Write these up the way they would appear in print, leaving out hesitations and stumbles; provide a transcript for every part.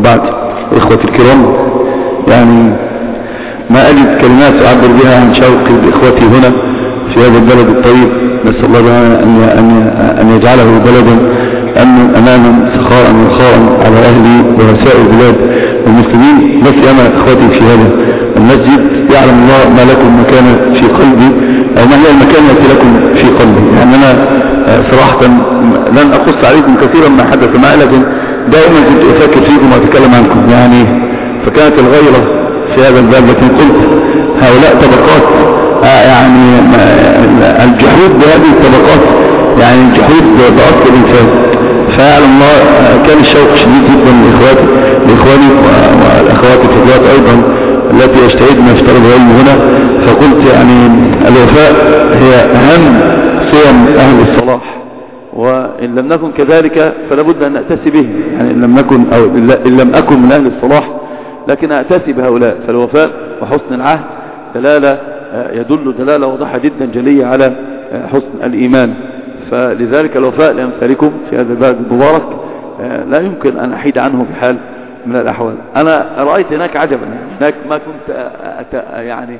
وبعد. إخوتي الكرام، يعني ما أجد كلمات أعبر بها عن شوق إخوتي هنا في هذا البلد الطيب. نسأل الله أن يجعله بلدا أماما سخاء وخاء على أهلي ورسائل البلاد والمسلمين. بس أنا إخوتي في هذا المسجد يعلم الله ما لكم مكانة في قلبي، أو ما هي المكانة التي لكم في قلبي. يعني أنا صراحة لن أقص عليكم كثيرا ما حدث معي، لكن دائما كنت أفكر فيكم وأتكلم عنكم. يعني فكانت الغيرة في هذا الباب، لكن قلت هؤلاء طبقات، يعني الجحود بهذه الطبقات، يعني الجحود بأصل الإنسان. فيعلم الله كان الشوق شديد جدا لإخواني والأخوات الفضلات أيضا التي يجتهدن في طلب العلم هنا. فقلت يعني الوفاء هي أهم صيام أهل الصلاح، وإن لم نكن كذلك فلا بد أن نأتسي به. يعني إن لم نكن أو إن لم أكن من أهل الصلاح لكن أأتسي بهؤلاء. فالوفاء وحسن العهد دلالة يدل دلالة واضحة جدا جلية على حسن الإيمان. فلذلك الوفاء لأمثالكم في هذا البلد المبارك لا يمكن أن أحيد عنه بحال من الأحوال. أنا رأيت هناك عجبا، هناك ما كنت يعني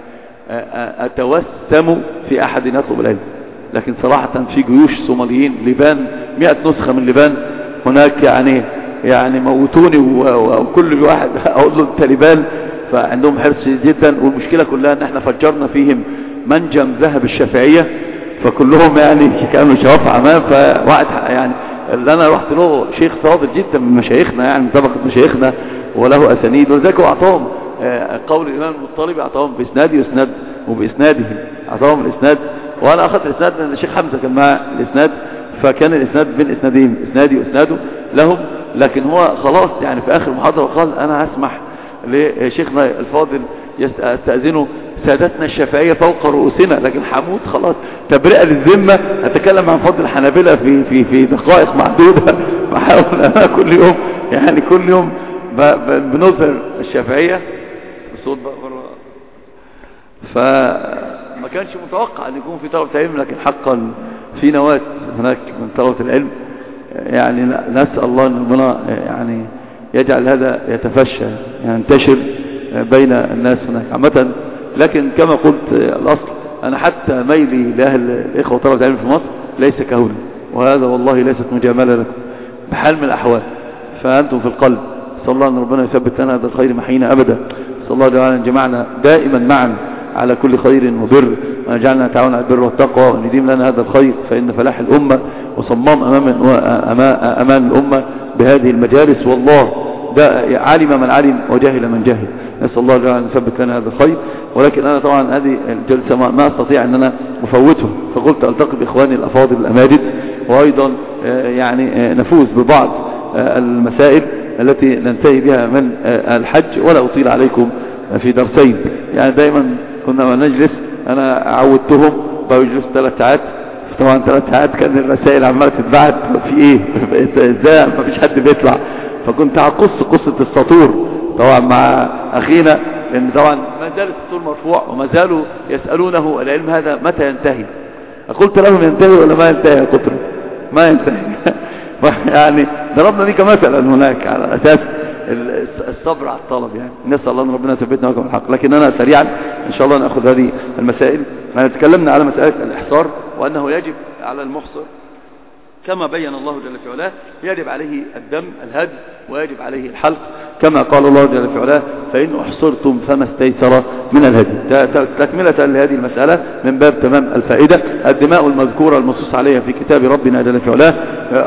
أتوسم في أحد يطلب العلم، لكن صراحة في جيوش صوماليين لبان 100 نسخة من لبان هناك، يعني موتوني، وكل واحد أقول له التاليبان. فعندهم حرص جدا، والمشكلة كلها ان احنا فجرنا فيهم منجم ذهب الشافعية، فكلهم يعني كانوا شواف عمام. فواحد يعني اللي انا رحت له شيخ فاضل جدا من مشايخنا، يعني من طبقة مشايخنا وله اسانيد، ولذلك هو اعطاهم قول الامام المطلبي، اعطاهم باسنادي واسناد وباسناده، اعطاهم الاسناد، وانا اخذت الاسناد لان الشيخ حمزة كان معاه الاسناد، فكان الاسناد بين اسنادين، اسنادي واسناده لهم. لكن هو خلاص يعني في اخر محاضرة قال انا هسمح لشيخنا الفاضل يستأذنوا سادتنا الشافعية فوق رؤوسنا، لكن حمود خلاص تبرئة للذمة. أتكلم عن فضل الحنابلة في دقائق معدودة، بحاول أنا كل يوم يعني كل يوم بنظهر الشافعية الصوت بقى بره. فما كانش متوقع أن يكون في طلبة علم، لكن حقا في نواة هناك من طلبة العلم. يعني نسأل الله أن ربنا يعني يجعل هذا يتفشى ينتشر بين الناس هناك عامة. لكن كما قلت الأصل أنا حتى ميلي لأهل الإخوة طلبة العلم في مصر ليس كهولا، وهذا والله ليست مجاملة لكم بحال من الأحوال، فأنتم في القلب. صلى الله أن ربنا يثبت لنا هذا الخير محينا أبدا. صلى الله تعالى أن جمعنا دائما معا على كل خير وبر، ونجعلنا نتعاون على البر والتقوى، ونديم لنا هذا الخير، فإن فلاح الأمة وصمام أمان الأمة بهذه المجالس. والله ده علم من علم وجهل من جهل. نسأل الله تعالى أن يثبت لنا هذا الخير. ولكن أنا طبعا هذه الجلسة ما أستطيع أن أنا أفوتها، فقلت ألتقي بإخواني الأفاضل الأماجد، وأيضا يعني نفوز ببعض المسائل التي ننتهي بها من الحج، ولا أطيل عليكم في درسين. يعني دائما كنا نجلس، أنا عودتهم بيجلس 3 ساعات، طبعا 3 ساعات كان الرسائل عمالة تتبعت في ايه ازاي ما فيش حد بيطلع. فكنت هقص قصة السطور طبعا مع اخينا، لان طبعا ما زال السطور مرفوع وما زالوا يسألونه العلم هذا متى ينتهي. قلت لهم ينتهي ولا ما ينتهي؟ قلت ما ينتهي. يعني ضربنا دي كمثلا هناك على اساس الصبر على الطلب. يعني نسأل الله ان ربنا يثبتنا وكم الحق. لكن انا سريعا ان شاء الله ناخذ هذه المسائل. احنا تكلمنا على مسألة الاحصار، وانه يجب على المحصر كما بين الله جل في علاه يجب عليه الدم الهدي، ويجب عليه الحلق كما قال الله جل في علاه فإن أحصرتم فما استيسر من الهدي. تكملة لهذه المسألة من باب تمام الفائدة. الدماء المذكورة المنصوص عليها في كتاب ربنا جل في علاه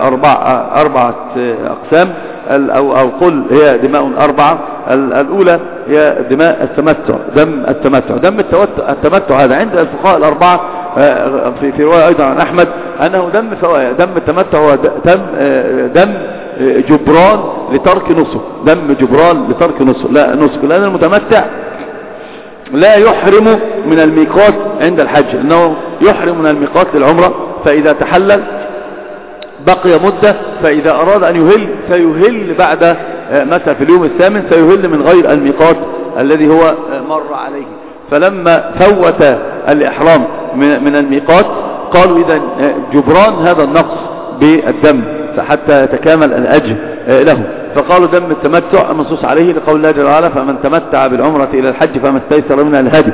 4 أقسام، أو قل هي دماء 4. الأولى هي دماء التمتع، دم التمتع. دم التمتع هذا عند الفقهاء ال4 في رواية أيضا عن أحمد أنه دم فوايا. دم التمتع هو دم جبران لترك نسك، دم جبران لترك نسك، لا نسك، لأن المتمتع لا يحرم من الميقات عند الحج، إنه يحرم من الميقات للعمرة، فإذا تحلل بقي مدة، فإذا أراد أن يهل سيهل بعد مثلا في اليوم الثامن سيهل من غير الميقات الذي هو مر عليه. فلما فوت الإحرام من الميقات قالوا إذا جبران هذا النقص بالدم حتى يتكامل الأجر له. فقالوا دم التمتع منصوص عليه لقول الله جل وعلا فمن تمتع بالعمرة إلى الحج فما استيسر من الهدي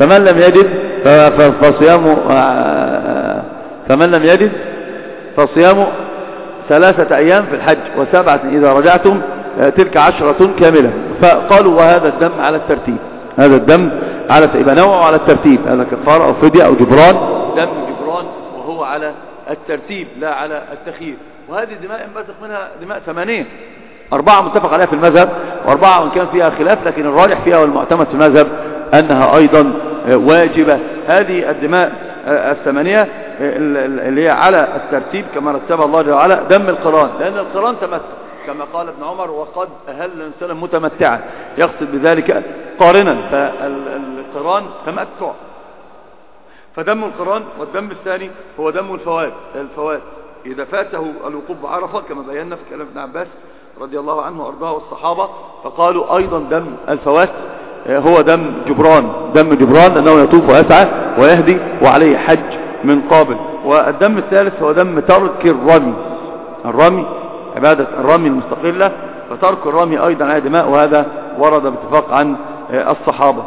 فمن لم يجد فصيام 3 أيام في الحج و7 إذا رجعتم تلك 10 كاملة. فقالوا وهذا الدم على الترتيب، هذا الدم يبقى نوعه على الترتيب، هذا كفارة أو فدية أو جبران، دم جبران وهو على الترتيب لا على التخيير. وهذه الدماء ينبثق منها دماء 8، 4 متفق عليها في المذهب و4 وإن كان فيها خلاف، لكن الراجح فيها والمعتمد في المذهب أنها أيضا واجبة. هذه الدماء 8 اللي هي على الترتيب كما رتبها الله جل وعلا دم القران، لأن القران تمتع كما قال ابن عمر وقد أهل الإنسان متمتعا، يقصد بذلك قارنا، فالقران تمتع. فدم القران. والدم الثاني هو دم الفوات إذا فاته الوقوف بعرفة كما بينا في كلام ابن عباس رضي الله عنه وأرضاه والصحابة، فقالوا أيضا دم الفوات هو دم جبران لأنه يطوف ويسعى ويهدي وعليه حج من قابل. والدم الثالث هو دم ترك الرمي عبادة الرمي المستقلة، فترك الرمي أيضا على دماء، وهذا ورد باتفاق عن الصحابة.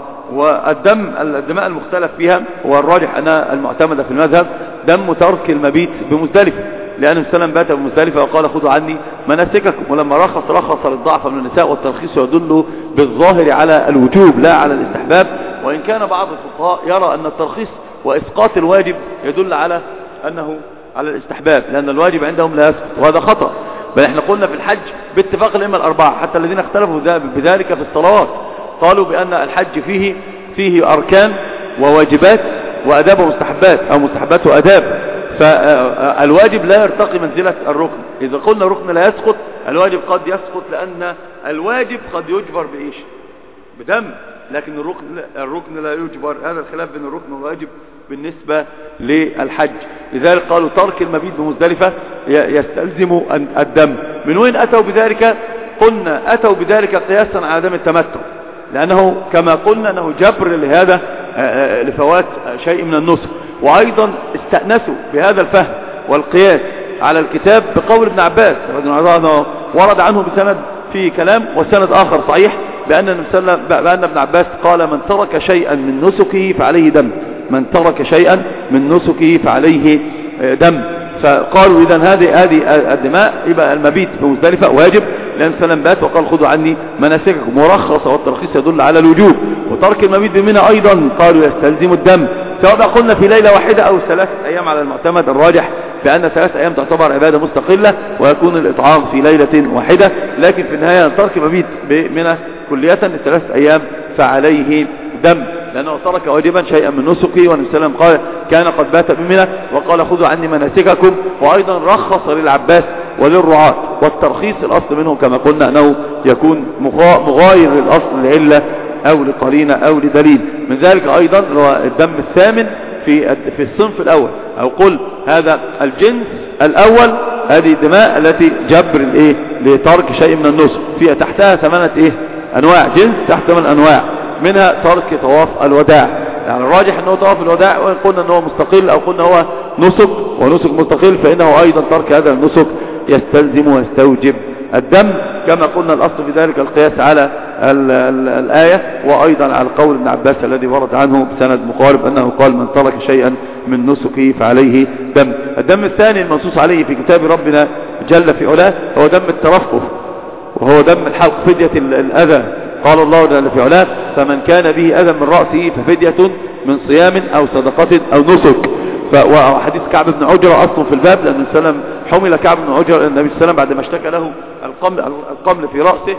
الدماء المختلف فيها والراجح أنها المعتمدة في المذهب دم ترك المبيت بمزدلفة، لأن السلام بات بمزدلفة وقال خذوا عني مناسككم، ولما رخص للضعف من النساء، والترخيص يدل بالظاهر على الوجوب لا على الاستحباب، وإن كان بعض الفقهاء يرى أن الترخيص وإسقاط الواجب يدل على أنه على الاستحباب، لأن الواجب عندهم لا يسقط، وهذا خطأ. بل احنا قلنا في الحج باتفاق الأئمة الأربعة، حتى الذين اختلفوا بذلك في الصلوات قالوا بأن الحج فيه أركان وواجبات وأداب ومستحبات، أو مستحبات وأداب، فالواجب لا يرتقي منزلة الركن. إذا قلنا الركن لا يسقط، الواجب قد يسقط، لأن الواجب قد يجبر بإيش؟ بدم، لكن الركن لا يجبر. هذا الخلاف بين الركن والواجب بالنسبة للحج. لذلك قالوا ترك المبيت بمزدلفة يستلزم الدم. من وين أتوا بذلك؟ قلنا أتوا بذلك قياسا على دم التمتع، لأنه كما قلنا أنه جبر لهذا لفوات شيء من النسك. وأيضا استأنسوا بهذا الفهم والقياس على الكتاب بقول ابن عباس رضي الله عنه، ورد عنه بسند في كلام وسند آخر صحيح بأن ابن عباس قال من ترك شيئا من نسكه فعليه دم، من ترك شيئا من نسكه فعليه دم. فقالوا إذن هذه الدماء يبقى المبيت بمزدلفة واجب، لأن سلم بات وقال خذوا عني مناسككم، مرخص، والترخيص يدل على الوجوب. وترك المبيت بمنى أيضا قالوا يستلزم الدم، سواء قلنا في ليلة واحدة أو 3 أيام على المعتمد الراجح، بأن 3 أيام تعتبر عبادة مستقلة ويكون الإطعام في ليلة واحدة، لكن في النهاية ترك مبيت بمنى كلية 3 أيام فعليه دم، لأنه ترك واجبا شيئا من نسكه. والنبي صلى الله عليه وسلم قال كان قد بات بمنى وقال خذوا عني مناسككم. وأيضا رخص للعباس وللرعاة، والترخيص الأصل منه كما قلنا أنه يكون مغاير للأصل لعلة أو لقرينة أو لدليل. من ذلك أيضا هو الدم الثامن في الصنف الأول، أو قل هذا الجنس الأول، هذه الدماء التي جبر لترك شيء من النسك، فيها تحتها 8 أنواع، جنس تحت 8 أنواع، منها ترك طواف الوداع. يعني الراجح أنه طواف الوداع، وإن قلنا أنه مستقل أو قلنا هو نسك ونسك مستقل، فإنه أيضا ترك هذا النسك يستلزم ويستوجب الدم، كما قلنا الأصل في ذلك القياس على الآية، وأيضا على القول ابن عباس الذي ورد عنه بسند مقارب أنه قال من ترك شيئا من نسكه فعليه دم. الدم الثاني المنصوص عليه في كتاب ربنا جل في علاه هو دم الترفق، وهو دم الحلق، فدية الأذى. قال الله جل في علاه فمن كان به أذى من رأسه ففدية من صيام أو صدقة أو نسك. وحديث كعب بن عجرة أصل في الباب، لأن السلام حمل كعب بن عجرة إلى النبي صلى الله عليه وسلم بعد ما اشتكى له القمل في رأسه،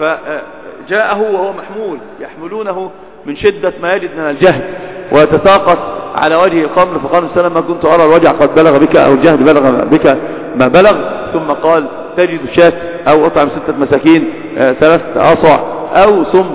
فجاءه وهو محمول، يحملونه من شدة ما يجد من الجهد ويتساقط على وجه القمل، فقال النبي صلى الله عليه وسلم ما كنت أرى الوجع قد بلغ بك أو الجهد بلغ بك ما بلغ. ثم قال تجد شاة أو أطعم 6 مساكين 3 أصع أو صم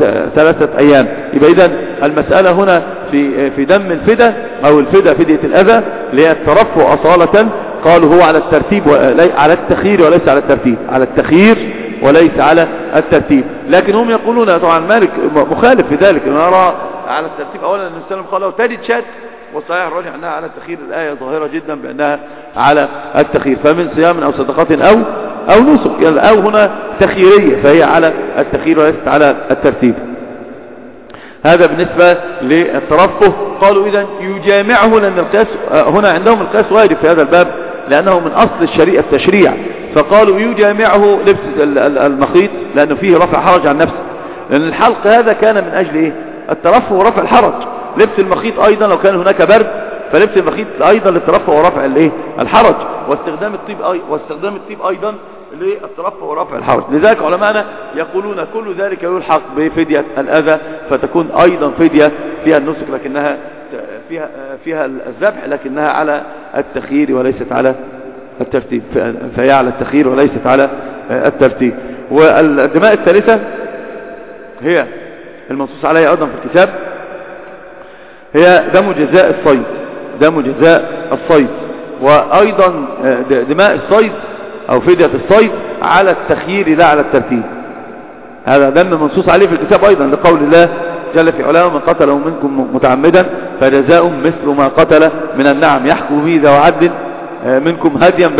3 أيام. يبقى إذن المسألة هنا في دم الفدى أو الفدى فدية الأذى اللي هي الترفع أصالة، قالوا هو على الترتيب على التخيير وليس على الترتيب، على التخيير وليس على الترتيب. لكن هم يقولون طبعا مالك مخالف في ذلك، نرى على الترتيب. أولا النبي صلى الله عليه وسلم قال تجد شاة، والصحيح الراجح أنها على التخيير، الآية ظاهرة جدا بأنها على التخيير، فمن صيام أو صدقة أو نسك، أو هنا تخييرية، فهي على التخيير وليست على الترتيب. هذا بالنسبة للترفه. قالوا إذن يجامعه، لأن القياس هنا عندهم القياس واجب في هذا الباب، لأنه من أصل الشريعة التشريع، فقالوا يجامعه لبس المخيط لأنه فيه رفع حرج عن نفسه، لأن الحلق هذا كان من أجل إيه؟ الترفه ورفع الحرج. لبس المخيط أيضا لو كان هناك برد، فلبس المخيط أيضا للترفه ورفع الحرج، واستخدام الطيب أيضا للترفه ورفع الحرج. لذلك علماءنا يقولون كل ذلك يلحق بفدية الأذى، فتكون أيضا فدية فيها النسك، لكنها فيها الذبح، لكنها على التخيير وليست على الترتيب، فهي على التخيير وليست على الترتيب. والدماء الثالثة هي المنصوص عليها أيضا في الكتاب، هي دم جزاء الصيد، دم جزاء الصيد، وأيضا دماء الصيد أو فدية الصيد على التخيير لا على الترتيب. هذا دم منصوص عليه في الكتاب أيضا، لقول الله جل في علاه: من قتله منكم متعمدا فجزاء مثل ما قتل من النعم يحكم به ذو عدل منكم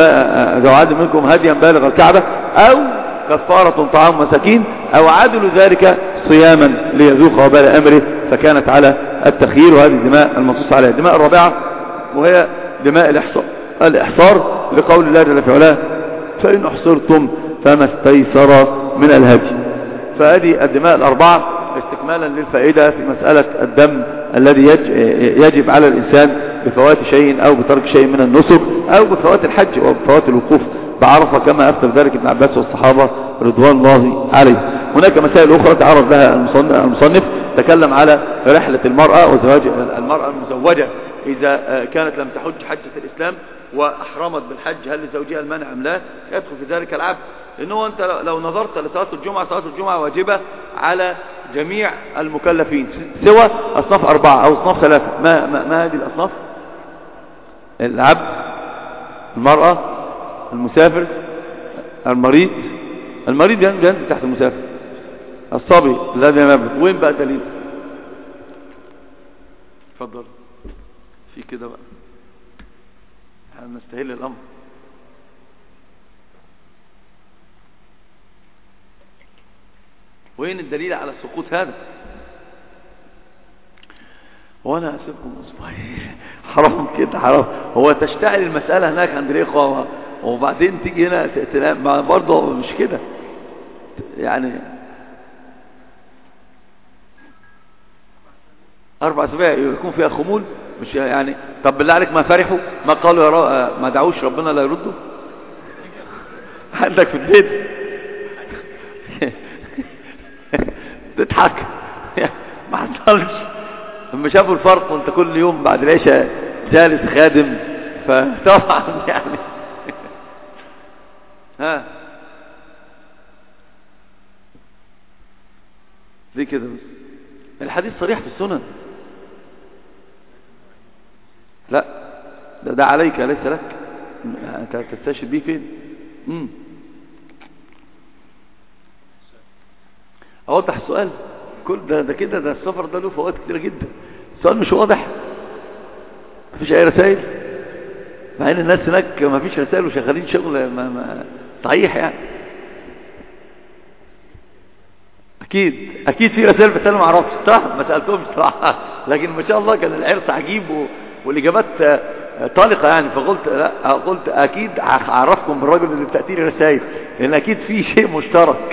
هديا بالغ الكعبة، أو كفارة طعام مساكين، أو عدل ذلك صياما ليذوق وبال أمره، فكانت على التخيير. وهذه الدماء المنصوص عليها. الدماء الرابعة وهي دماء الإحصار، لقول الله جل في علاه: فإن أحصرتم فما استيسر من الهدي. فهذه الدماء الأربعة استكمالا للفائدة في مسألة الدم الذي يجب على الإنسان بفوات شيء أو بترك شيء من النسك، أو بفوات الحج أو بفوات الوقوف بعرفة، كما أفتى ذلك ابن عباس والصحابة رضوان الله عليهم. هناك مسائل أخرى تعرض لها المصنف، تكلم على رحلة المرأة وزواج المرأة المزوجة إذا كانت لم تحج حجة الإسلام وأحرمت بالحج، هل لزوجها المنع أم لا؟ يدخل في ذلك العبد، لأنه أنت لو نظرت لصلاة الجمعة، صلاة الجمعة واجبة على جميع المكلفين سوى أصناف 4 أو أصناف 3. ما هذه الأصناف؟ العبد، المرأة، المسافر، المريض ينزل تحت المسافر، الصبي الذي لم يبلغ. وين بقى دليل؟ اتفضل. في كده بقى نستهل الأمر. وين الدليل على سقوط هذا؟ وانا اسيبكم اسبوعين حرام كده، حرام. هو تشتعل المسألة هناك عند الإخوة، وبعدين تيجي هنا تنام برضه، مش كده يعني. 4 أسابيع يكون فيها خمول، مش يعني. طب بالله عليك ما فرحوا، ما قالوا ما دعوش ربنا لا يردوا عندك في البيت تضحك ما حصلش. لما شافوا الفرق، وانت كل يوم بعد العشاء جالس خادم، فطبعا يعني ها دي كده. بس الحديث صريح في السنن. لا ده عليك ليس لك، انت تستشهد بيه فين؟ اوضح السؤال. كل ده كده، ده السفر ده له فوائد كتيره جدا. السؤال مش واضح، مفيش اي رسائل، مع ان الناس هناك مفيش رسائل وشغالين شغل صحيح يعني. اكيد في رسائل، بس انا ما اعرفش صح، ما سالتهمش صراحه، لكن ما شاء الله كان العرس عجيب والاجابات طالقه يعني. فقلت لا، قلت اكيد اعرفكم بالراجل اللي بتاتي لي رسائل، لان اكيد في شيء مشترك.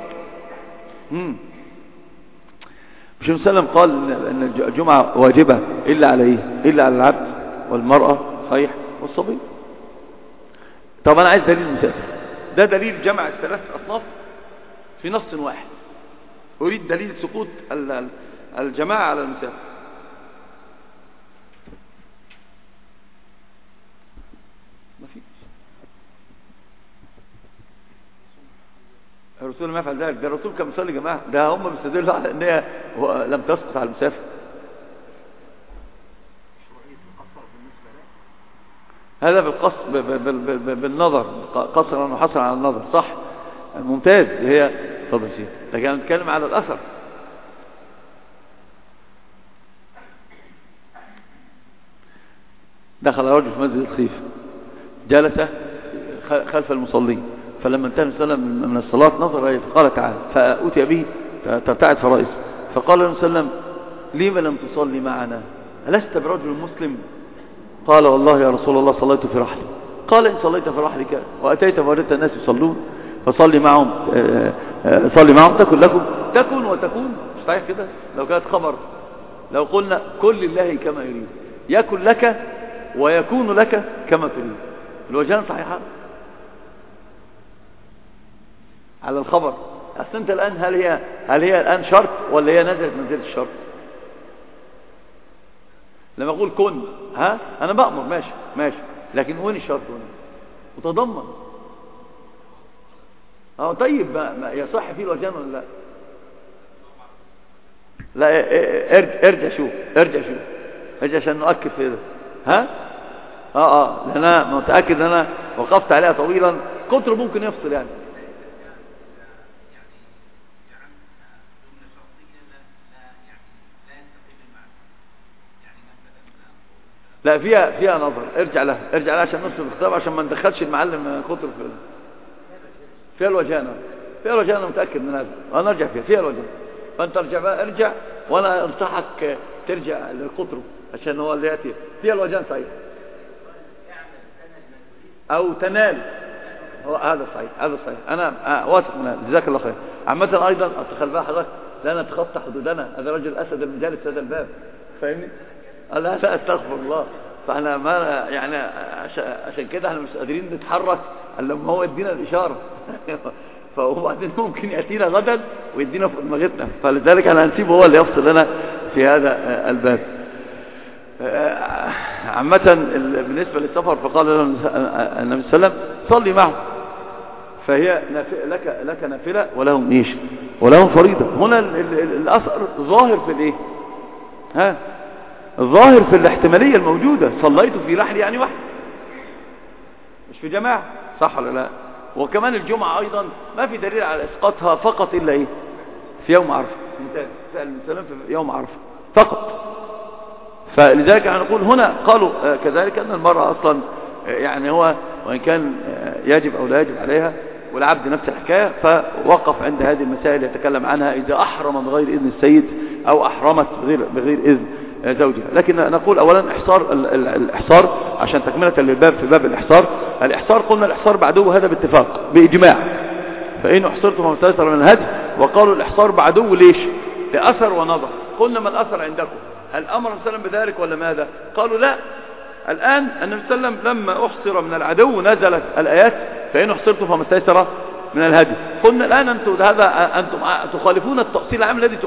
مش مسلم قال ان الجمعه واجبه الا على ايه؟ الا على العبد والمراه صحيح والصبي. طب انا عايز دليل مسافر. ده دليل جمع الثلاث اصناف في نص واحد. اريد دليل سقوط الجماعه على المسافر. ما فيش. الرسول ما يفعل ذلك. ده الرسول كان بيصلي جماعه، ده هم بيستدلوا على ان هي لم تسقط على المسافر. هذا بالنظر، قصرا وحصرا على النظر، صح، ممتاز. هي اتفضل سيدي، لكن نتكلم على الاثر. دخل رجل في مسجد الخيف، جلس خلف المصلين، فلما انتهى النبي صلى الله عليه وسلم من الصلاة نظر إليه فقال تعالى، فأتي به ترتعد فرائسه، فقال النبي صلى الله عليه وسلم لما لم تصلي معنا؟ ألست برجل مسلم؟ قال والله يا رسول الله صليت في رحلي. قال إن صليت في رحلك وأتيت فوجدت الناس يصلون فصلي معهم، صلي معهم تكن لكم، تكن وتكون. مش صحيح كده؟ لو كانت خبر، لو قلنا كن لله كما يريد، يكن لك ويكون لك كما تريد، الوجهان صحيحة على الخبر. أصل أنت الآن هل هي الآن شرط ولا هي نزلت منزلة الشرط؟ لما أقول كن، أنا بأمر ماشي، لكن وين الشرط هنا؟ وتضمن. طيب ما يصح فيه الوجهان ولا لا؟ لا، ارجع شوف عشان نؤكد في ده. لأن أنا متأكد أن أنا وقفت عليها طويلا، قطر ممكن يفصل يعني. لا، فيها نظر، ارجع لها عشان نفس الخطاب، عشان ما ندخلش المعلم قطر فيها الوجهان. أنا متأكد من هذا، أنا أرجع فيها الوجهان. فأنت ارجع وأنا أنصحك ترجع للقطر عشان هو اللي يأتي فيها الوجهان صحيح، أو تنال. هذا صحيح، أنا واثق من هذا. جزاك الله خير. عامة أيضا أتخل بقى حضرتك لا نتخطى حدودنا، هذا رجل أسد المجالس هذا الباب، فاهمني؟ لا استغفر الله. فاحنا ما يعني عشان كده احنا مش قادرين نتحرك الا لما هو يدينا الاشاره. فوبعدين ممكن ياتينا غدا ويدينا فوق دماغتنا، فلذلك انا هنسيبه هو اللي يفصل لنا في هذا الباب. عامه بالنسبه للسفر فقال له النبي صلى الله عليه وسلم صلي معه، فهي لك نافله ولهم فريضه. هنا الاثر ظاهر في الايه؟ الظاهر في الاحتمالية الموجودة، صليت في رحلي يعني واحد، مش في جماعة، صح ولا لا؟ وكمان الجمعة أيضا ما في دليل على إسقاطها فقط إلا إيه؟ في يوم عرفة. سأل السلام في يوم عرفة فقط. فلذلك نقول هنا قالوا كذلك أن المرأة أصلا يعني هو وإن كان يجب أو لا يجب عليها، والعبد نفس الحكاية، فوقف عند هذه المسائل يتكلم عنها إذا أحرم بغير إذن السيد أو أحرمت بغير إذن زوجها. لكن نقول أولا الإحصار عشان تكملة للباب في باب الإحصار قلنا الإحصار بعدو هذا باتفاق بإجماع، فإن أحصرتم فما استيسر من الهدي. وقالوا الإحصار بعدو ليش؟ لأثر ونظر. قلنا ما الأثر عندكم؟ هل أمر النبي صلى الله عليه وسلم بذلك ولا ماذا؟ قالوا لا، الآن النبي صلى الله عليه وسلم لما أحصر من العدو نزلت الآيات فإن أحصرتم فما استيسر من الهدي. قلنا الآن أنتم تخالفون التأصيل العام الذي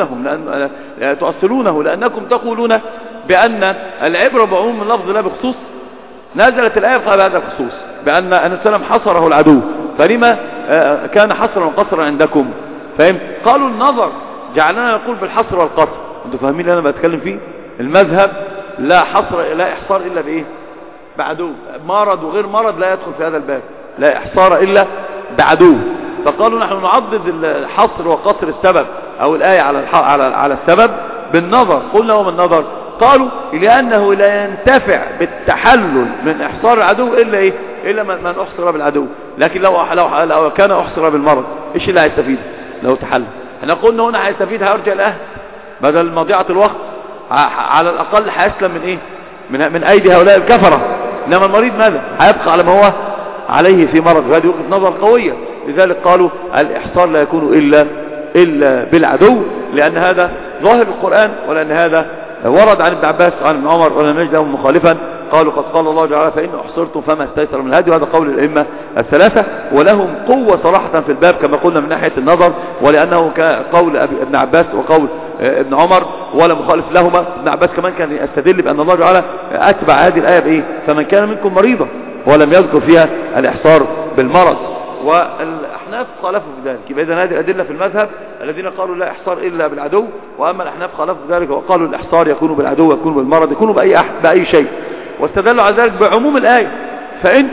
تؤصلونه لأنكم تقولون بأن العبرة بعموم اللفظ لا بخصوص. نزلت الآية قال هذا الخصوص بأن النبي صلى الله عليه وسلم حصره العدو، فلما كان حصرا وقصرا عندكم؟ فهم؟ قالوا النظر جعلنا نقول بالحصر والقصر. انتوا فاهمين اللي أنا بتكلم فيه؟ المذهب لا إحصار إلا بإيه؟ بعدو. مرض وغير مرض لا يدخل في هذا الباب، لا إحصار إلا بعدو. فقالوا نحن نعضد الحصر وقصر السبب أو الآية على السبب بالنظر. قلنا وما النظر؟ قالوا لأنه لا ينتفع بالتحلل من إحصار العدو إلا إيه؟ إلا من أحصر بالعدو. لكن لو كان أحصر بالمرض إيش اللي هيستفيد لو تحلل؟ احنا قلنا هنا هيستفيد، هيرجع الأهل بدل مضيعة الوقت، على الأقل هيسلم من إيه؟ من أيدي هؤلاء الكفرة. إنما المريض ماذا؟ هيبقى على ما هو عليه في مرض. وهذه وجهة نظر قوية. لذلك قالوا الإحصار لا يكون إلا بالعدو، لأن هذا ظاهر القرآن، ولأن هذا ورد عن ابن عباس وعن ابن عمر ولم نجد لهم مخالفا. قالوا قد قال الله تعالى فإن أحصرتم فما استيسر من الهدي، وهذا قول الأئمة الثلاثة، ولهم قوة صراحة في الباب كما قلنا من ناحية النظر، ولأنه قول ابن عباس وقول ابن عمر ولا مخالف لهما. ابن عباس كمان كان يستدل بأن الله تعالى أتبع هذه الآية بإيه؟ فمن كان منكم مريضا، ولم يذكر فيها الإحصار بالمرض. والأحناف خالفوا في ذلك. يبقى إذن هذه الأدلة في المذهب الذين قالوا لا إحصار إلا بالعدو، وأما الأحناف خالفوا ذلك وقالوا الإحصار يكون بالعدو، يكون بالمرض، يكون بأي شيء، واستدلوا على ذلك بعموم الآية. فإن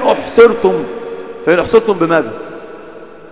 أحصرتم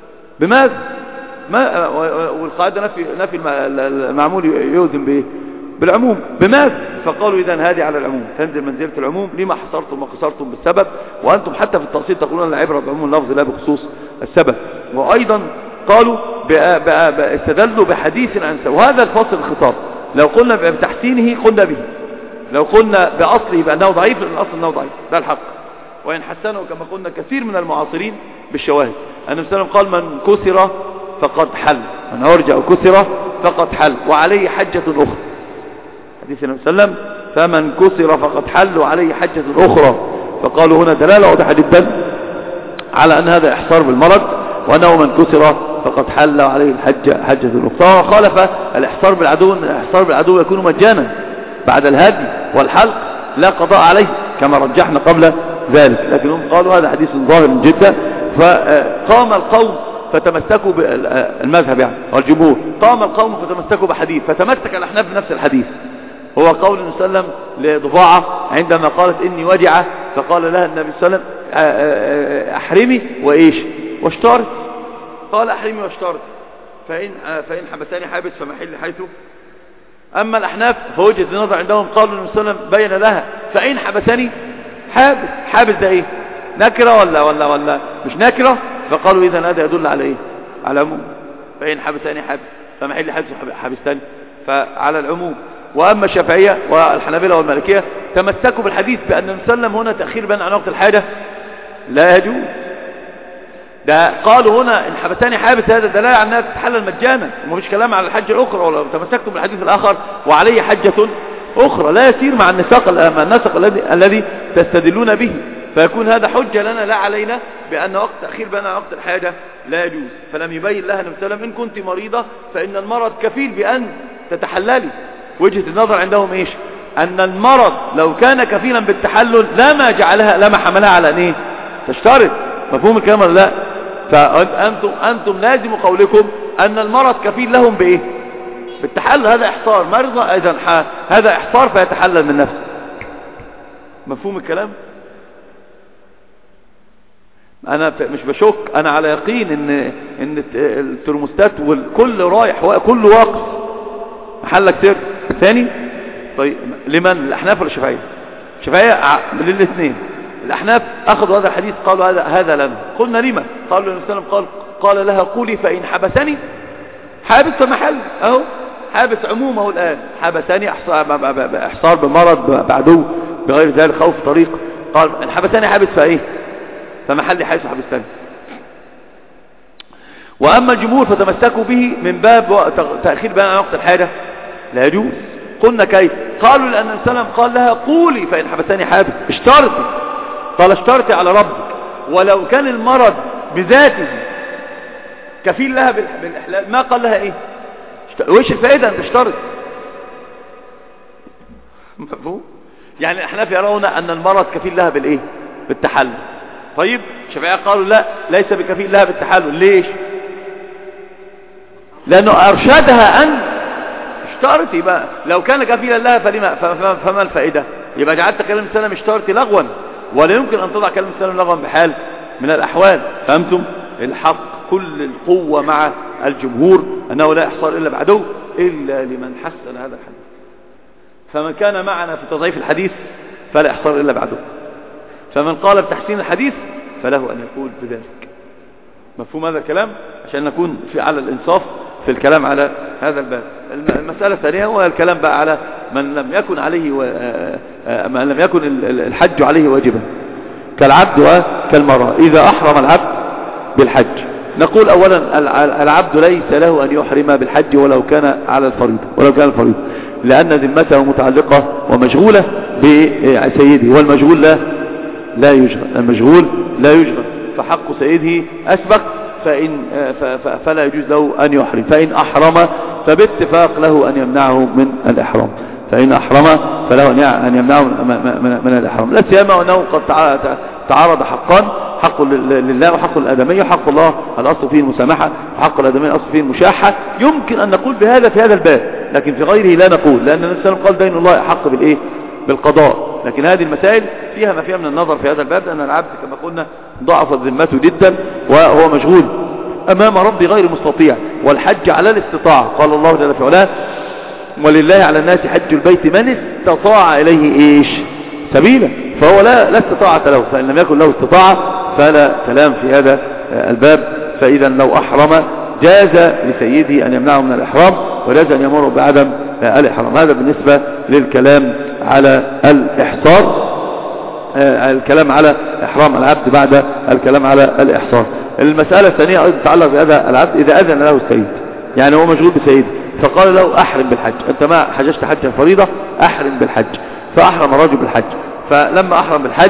بماذا؟ والقاعدة نفي المعمول يوزن بإيه؟ بالعموم. بماذا؟ فقالوا إذن هذه على العموم، تنزل منزلة العموم. لما حصرتم وقصرتم بالسبب؟ وأنتم حتى في التأصيل تقولون العبرة بعموم اللفظ لا بخصوص السبب. وأيضا قالوا استدلوا بحديث عن سبب، وهذا الفاصل الخطاب. لو قلنا بتحسينه قلنا به، لو قلنا بأصله بأنه ضعيف لأن الأصل أنه ضعيف، ده الحق. وإن حسنه كما قلنا كثير من المعاصرين بالشواهد. النبي صلى الله عليه وسلم قال من كسر فقد حل، من أرجع كسر فقد حل وعليه حجة أخرى. حديث النبي صلى الله عليه وسلم فمن كسر فقد حل وعليه حجة أخرى. فقالوا هنا دلالة واضحة جدا على أن هذا إحصار بالمرض، وأنه من كسر فقد حل وعليه حجة أخرى. خالف الإحصار بالعدو، الإحصار بالعدو يكون مجانا بعد الهدي والحلق لا قضاء عليه كما رجحنا قبل ذلك. لكن هم قالوا هذا حديث ظاهر جدا. فقام القوم فتمسكوا بالمذهب يعني والجمهور، قام القوم فتمسكوا بحديث، فتمسك الأحناف بنفس الحديث. هو قول النبي صلى الله عليه وسلم لضباعة عندما قالت إني وجعة، فقال لها النبي صلى الله عليه وسلم أحرمي وإيش واشترط. قال أحرمي واشترط، فإن حبساني حابس فمحل حيث. أما الأحناف فوجد النظر عندهم قالوا النبي صلى الله عليه وسلم بين لها فإن حبساني حابس. حابس ده إيه؟ نكرة ولا مش نكرة؟ فقالوا إذن هذا يدل على إيه؟ على العموم. فإن حبساني حابس فمحل حيث حبستاني، فعلى العموم. وأما الشافعية والحنابلة والمالكية تمسكوا بالحديث بأن النبي صلى الله عليه وسلم هنا تأخير بين عن وقت الحاجة لا يجوز. ده قالوا هنا إن حبساني حابس هذا دلالة على أنها تتحلل مجانا، ومفيش كلام على الحج الأخرى. ولو تمسكتم بالحديث الآخر وعليه حجة أخرى لا يسير مع النسق الذي تستدلون به، فيكون هذا حجة لنا لا علينا بأن وقت تأخير بين وقت الحاجة لا يجوز. فلم يبين لها النبي صلى الله عليه وسلم إن كنت مريضة فإن المرض كفيل بأن تتحللي. وجهة النظر عندهم إيش؟ أن المرض لو كان كفيلا بالتحلل لما حملها على أن إيه؟ تشترط. مفهوم الكلام ولا لا؟ فأنتم لازم قولكم أن المرض كفيل لهم بإيه؟ بالتحلل. هذا إحصار مرضى، إذن هذا إحصار فيتحلل من نفسه. مفهوم الكلام؟ أنا مش بشك، أنا على يقين إن الترموستات والكل رايح وكل واقف محلك سر ثاني. طيب لمن؟ الأحناف ولا الشافعية؟ الشافعية للاثنين. الأحناف أخذوا هذا الحديث قالوا هذا لنا. قلنا لما؟ قالوا النبي صلى الله عليه وسلم قال لها قولي فإن حبسني حابس فمحل. أهو حابس عمومه الآن، حبسني إحصار بمرض بعدو بغير ذلك خوف طريق. قال إن حبسني حابس فإيه؟ فمحل حيث حبستني. وأما الجمهور فتمسكوا به من باب تأخير بين وقت الحاجة لا يجوز. قلنا كيف؟ قالوا لأن النبي صلى الله عليه وسلم قال لها قولي فإن حبسني حابس، اشترطي. قال اشترطي على ربك. ولو كان المرض بذاته كفيل لها بالإحلال ما قال لها ايه؟ وش الفائدة ان تشترط؟ مفهوم؟ يعني الأحناف يرون أن المرض كفيل لها بالايه؟ بالتحلل. طيب الشافعية قالوا لا، ليس بكفيل لها بالتحلل. ليش؟ لأنه أرشدها أن اشترطي بقى. لو كان كفيلا لها فما الفائدة؟ يبقى جعلت كلام السلام اشترطي لغوا، ولا يمكن أن تضع كلام السلام لغوا بحال من الأحوال. فهمتم؟ الحق كل القوة مع الجمهور أنه لا إحصار إلا بعدو إلا لمن حسن هذا الحديث. فمن كان معنا في تضعيف الحديث فلا إحصار إلا بعدو، فمن قال بتحسين الحديث فله أن يقول بذلك. مفهوم هذا الكلام؟ عشان نكون على الإنصاف في الكلام على هذا الباب. المسألة الثانية هو الكلام بقى على من لم يكن عليه من لم يكن الحج عليه واجبا كالعبد وكالمرأة. إذا أحرم العبد بالحج نقول أولا العبد ليس له أن يحرم بالحج ولو كان على الفريضة، لأن ذمته متعلقة ومشغولة بسيده، والمشغول لا يشغل، المشغول لا يشغل، فحق سيده أسبق، فلا يجوز له أن يحرم. فإن أحرم فباتفاق له أن يمنعه من الإحرام، فإن أحرم فله أن يمنعه من الإحرام، لا سيما أنه قد تعارض حقان، حق لله وحق الآدمي، وحق الله الأصل فيه المسامحة، وحق الآدمي الأصل فيه المشاحة. يمكن أن نقول بهذا في هذا الباب، لكن في غيره لا نقول، لأن النبي صلى الله عليه وسلم قال دين الله أحق بالقضاء. لكن هذه المسائل فيها ما فيها من النظر في هذا الباب، لأن العبد كما قلنا ضعفت ذمته جدا وهو مشغول أمام ربي غير مستطيع، والحج على الاستطاعة. قال الله جل في علاه ولله على الناس حج البيت من استطاع إليه إيش سبيلا، فهو لا استطاعة له، فإن لم يكن له استطاعة فلا كلام في هذا الباب. فإذا لو أحرم جاز لسيده أن يمنعه من الإحرام، وجاز أن يمر بعدم الإحرام. هذا بالنسبة للكلام على الإحصار، الكلام على إحرام العبد بعد الكلام على الإحصار. المسألة الثانية أيضا تتعلق بهذا العبد إذا أذن له السيد، يعني هو مشغول بسيده فقال له أحرم بالحج، أنت ما حججت حجا فريضة أحرم بالحج، فأحرم الرجل بالحج. فلما أحرم بالحج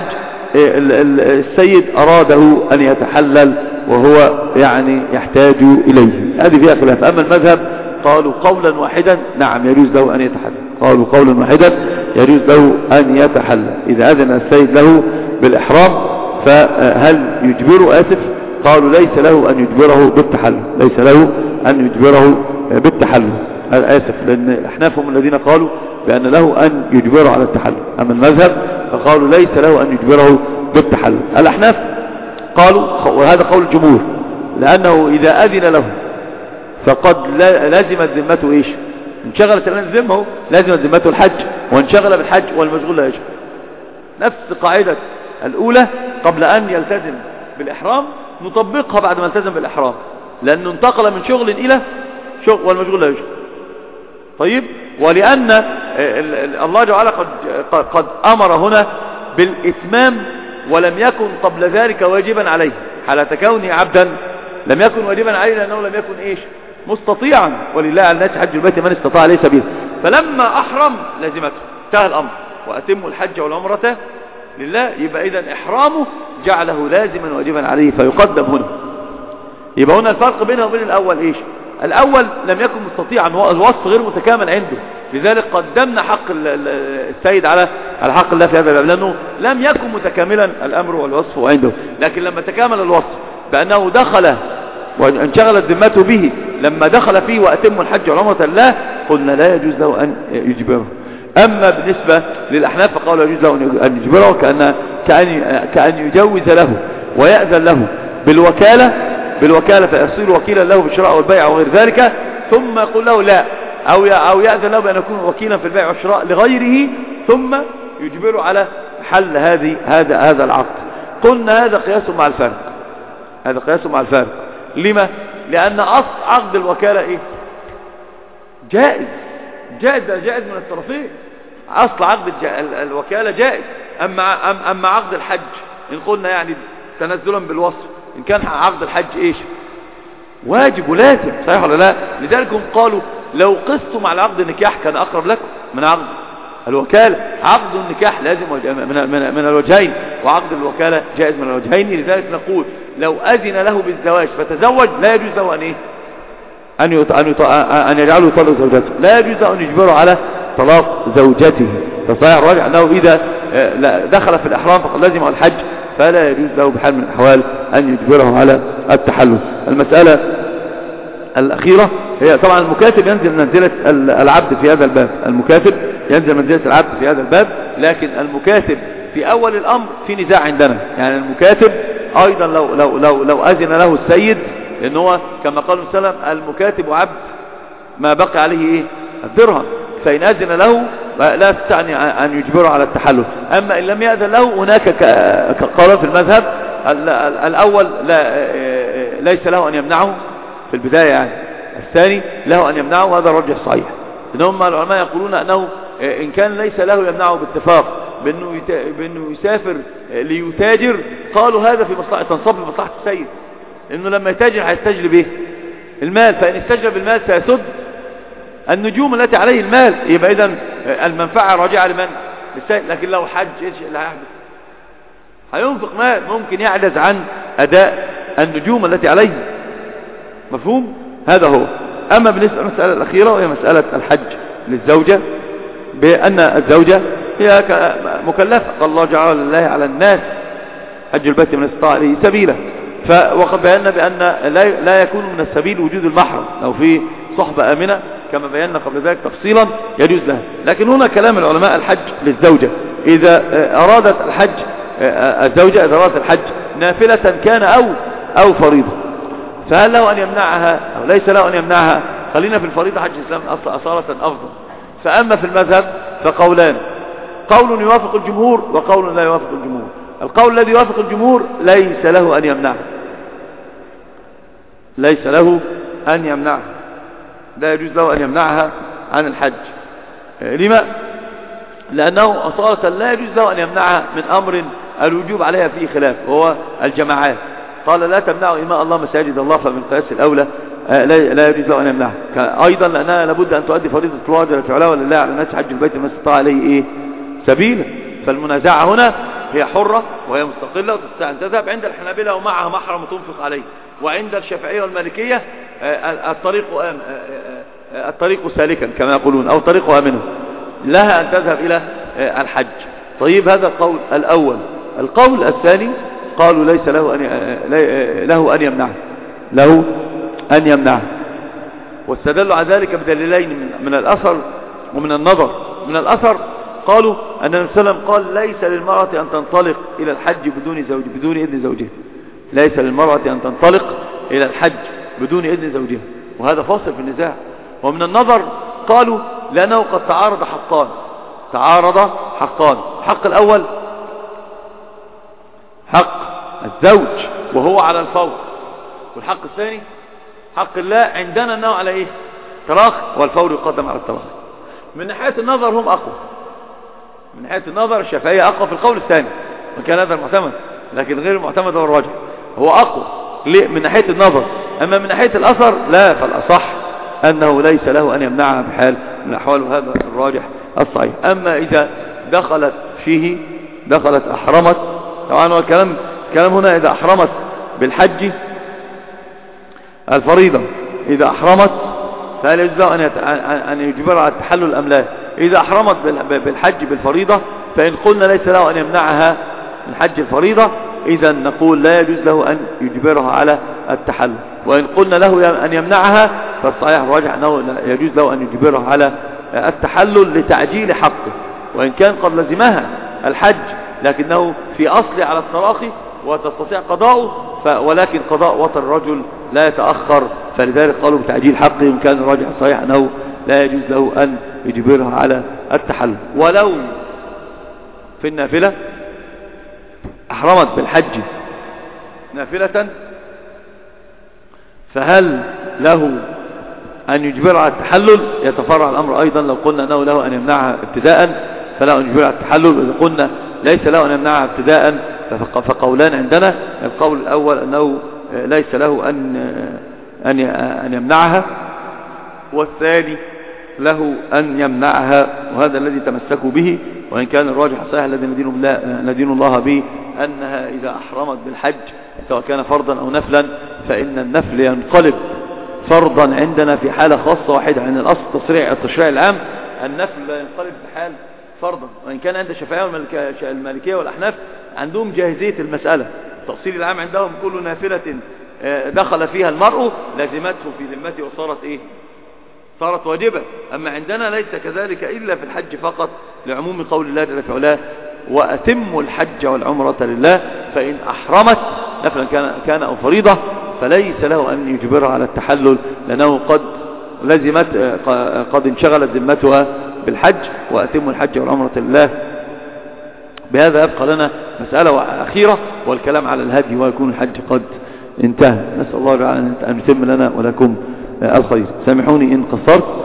السيد أراده أن يتحلل وهو يعني يحتاج إليه، هذه فيها خلاف. أما المذهب قالوا قولا واحدا نعم يجوز له أن يتحلل، قالوا قولا واحدا يجوز له أن يتحلل إذا أذن السيد له بالإحرام. فهل يجبره؟ آسف، قالوا ليس له أن يجبره بالتحلل، ليس له أن يجبره بالتحلل، آسف، لأن الأحناف هم الذين قالوا بأن له أن يجبره على التحلل، أما المذهب فقالوا ليس له أن يجبره بالتحلل. الأحناف قالوا، وهذا قول الجمهور، لأنه إذا أذن له فقد لازمت ذمته إيش؟ انشغلت الآن ذمه، لازمت ذمته الحج، وانشغل بالحج والمشغول لا يجب. نفس قاعدة الأولى قبل أن يلتزم بالإحرام نطبقها بعد ما التزم بالإحرام، لأنه انتقل من شغل إلى شغل والمشغول لا يجب. طيب، ولأن الله جل وعلا قد أمر هنا بالإتمام ولم يكن قبل ذلك واجبا عليه، حالة كونه عبدا لم يكن واجبا عليه لأنه لم يكن إيش مستطيعا، ولله على الناس حج البيت من استطاع عليه سبيل. فلما أحرم لازمته، انتهى الأمر، وأتموا الحج والعمرة لله. يبقى إذن إحرامه جعله لازما واجبا عليه، فيقدم هنا. يبقى هنا الفرق بينه وبين الأول إيش؟ الأول لم يكن مستطيعا، الوصف غير متكامل عنده، لذلك قدمنا حق السيد على حق الله في هذا الباب، لأنه لم يكن متكاملا الأمر والوصف عنده. لكن لما تكامل الوصف بأنه دخل وانشغلت ذمته به لما دخل فيه وأتم الحج والعمرة لله، قلنا لا يجوز له أن يجبره. أما بالنسبة للأحناف فقالوا يجوز له أن يجبره، كأن يجوز له ويأذن له بالوكالة فيصير وكيلا له بالشراء والبيع وغير ذلك، ثم يقول له لا، أو يأذن له بأن يكون وكيلا في البيع والشراء لغيره، ثم يجبره على حل هذا العقد. قلنا هذا قياس مع الفارق، هذا قياس مع الفارق. لما؟ لأن أصل عقد الوكالة إيه؟ جائز من الطرفين، أصل عقد الوكالة جائز. أما عقد الحج إن قلنا يعني تنزلا بالوصف، إن كان عقد الحج إيش؟ واجب ولازم، صحيح ولا لا؟ لذلك هم قالوا لو قصتم على عقد النكاح كان أقرب لكم من عقد الوكالة. عقد النكاح لازم من الوجهين، وعقد الوكالة جائز من الوجهين. لذلك نقول لو أذن له بالزواج فتزوج لا يجوز له أن إيه؟ أن يجعله يطلق زوجته، لا يجوز له أن يجبره على طلاق زوجته. فصحيح الراجع أنه إذا دخل في الإحرام فقد لازم الحج، فلا يجوز له بحال من الأحوال أن يجبره على التحلل. المسألة الأخيرة هي طبعا المكاتب ينزل منزلة العبد في هذا الباب، المكاتب ينزل منزلة العبد في هذا الباب، لكن المكاتب في أول الأمر في نزاع عندنا. يعني المكاتب أيضا لو أذن له السيد، لأن هو كما قال السلام المكاتب عبد ما بقي عليه إيه؟ الدرهم، فإن أذن له لا تستعني أن يجبره على التحلل. أما إن لم يأذن له هناك قال في المذهب الأول ليس له أن يمنعه في البداية، يعني الثاني له أن يمنعه، هذا الرجح صحيح. إنهم العلماء يقولون أنه إن كان ليس له يمنعه باتفاق بأنه يسافر ليتاجر، قالوا هذا في مصلحة تنصب لمصلحة السيد، إنه لما يتاجر هيستجلب إيه؟ المال، فإن استجلب المال سيسد النجوم التي عليه المال، يبقى إذن المنفعة راجعة لمن؟ للسيد. لكن لو حج إيش اللي هيحدث؟ هينفق مال ممكن يعجز عن أداء النجوم التي عليه. مفهوم؟ هذا هو. أما بالنسبة للمسألة الأخيرة وهي مسألة الحج للزوجة، بأن الزوجة هي مكلفة، قال الله جعل لله على الناس حج البيت من استطاع عليه سبيلا. وقد بينا بأن لا يكون من السبيل وجود المحرم، لو في صحبة آمنة كما بينا قبل ذلك تفصيلا يجوز لها. لكن هنا كلام العلماء الحج للزوجة، إذا أرادت الحج الزوجة إذا أرادت الحج نافلة كان أو فريضة، فهل له أن يمنعها أو ليس له أن يمنعها؟ خلينا في الفريضة، حج الإسلام أصالة أفضل، فأما في المذهب فقولان، قول يوافق الجمهور وقول لا يوافق الجمهور. القول الذي يوافق الجمهور ليس له أن يمنعه، ليس له أن يمنعها، لا يجوز له أن يمنعها عن الحج. لما؟ لأنه أصالة لا يجوز له أن يمنعها من أمر الوجوب عليها فيه خلاف، وهو الجماعات. قال لا تمنعوا إماء الله مساجد الله، فمن قياس الأولى لا يجوز له أن يمنعها. أيضا لأنها لابد أن تؤدي فريضة الواجب فعلها ولله على الناس حج البيت ما استطاع عليه سبيلا. فالمنازعة هنا هي حرة وهي مستقلة وتستطيع أن تذهب. عند الحنابلة ومعها محرم تنفق عليه، وعند الشافعية والمالكية الطريق سالكا كما يقولون، أو الطريق آمنه، لها أن تذهب إلى الحج. طيب، هذا القول الأول. القول الثاني قالوا ليس له أن يمنعه، له أن يمنعه، واستدلوا على ذلك بدليلين من الأثر ومن النظر. من الأثر قالوا أن النبي صلى الله عليه وسلم قال ليس للمرأة أن تنطلق إلى الحج بدون إذن زوجها، ليس للمرأة أن تنطلق إلى الحج بدون إذن زوجها، وهذا فاصل في النزاع. ومن النظر قالوا لأنه قد تعارض حقان. الحق الأول حق الزوج وهو على الفور، والحق الثاني حق الله عندنا أنه على تراخي، والفور يقدم على التراخي. من ناحية النظر هم أقوى، من ناحية النظر الشافعية أقوى في القول الثاني، وكان هذا المعتمد، لكن غير المعتمد هو الراجح، هو أقوى من ناحية النظر. أما من ناحية الأثر لا، فالأصح أنه ليس له أن يمنعها بحال من الأحوال، وهذا الراجح الصحيح. أما إذا دخلت فيه، دخلت أحرمت، طبعا هو الكلام هنا إذا أحرمت بالحج الفريضة، إذا أحرمت فهل يجوز له أن يجبرها على التحلل أم لا؟ إذا أحرمت بالحج بالفريضة فإن قلنا ليس له أن يمنعها من حج الفريضة، إذا نقول لا يجوز له أن يجبرها على التحلل. وإن قلنا له أن يمنعها فالصحيح الراجح أنه لا يجوز له أن يجبرها على التحلل لتعجيل حقه، وإن كان قد لزمها الحج لكنه في أصل على التراخي وتستطيع قضاؤه، ولكن قضاء وطن الرجل لا يتأخر، فلذلك قالوا بتعجيل حقه. إن كان الراجح الصحيح أنه لا يجوز له أن يجبرها على التحلل. ولو في النافلة أحرمت بالحج نافلة فهل له أن يجبرها على التحلل؟ يتفرع الأمر أيضا. لو قلنا أنه له أن يمنعها ابتداء فلا أن يجبرها على التحلل، وإذا قلنا ليس له أن يمنعها ابتداء فقولان عندنا. القول الأول أنه ليس له أن يمنعها، والثاني له أن يمنعها، وهذا الذي تمسكوا به. وإن كان الراجح الصحيح الذي ندين الله به أنها إذا أحرمت بالحج سواء كان فرضا أو نفلا فإن النفل ينقلب فرضا عندنا في حالة خاصة واحدة. عن الأصل التشريع العام النفل لا ينقلب بحال فرضا، وإن كان عند الشافعية والمالكية والأحناف عندهم جاهزية المسألة. التأصيل العام عندهم كل نافلة دخل فيها المرء لازمته في ذمته وصارت صارت واجبة. أما عندنا ليس كذلك إلا في الحج فقط، لعموم قول الله جل وعلا وأتموا الحج والعمرة لله. فإن أحرمت نفلا كان أو فريضة فليس له أن يجبرها على التحلل، لأنه قد انشغلت ذمتها بالحج. وأتموا الحج والعمرة لله. بهذا يبقى لنا مسألة أخيرة والكلام على الهدي، ويكون الحج قد انتهى. نسأل الله أن يتم لنا ولكم الخير. سامحوني إن قصرت.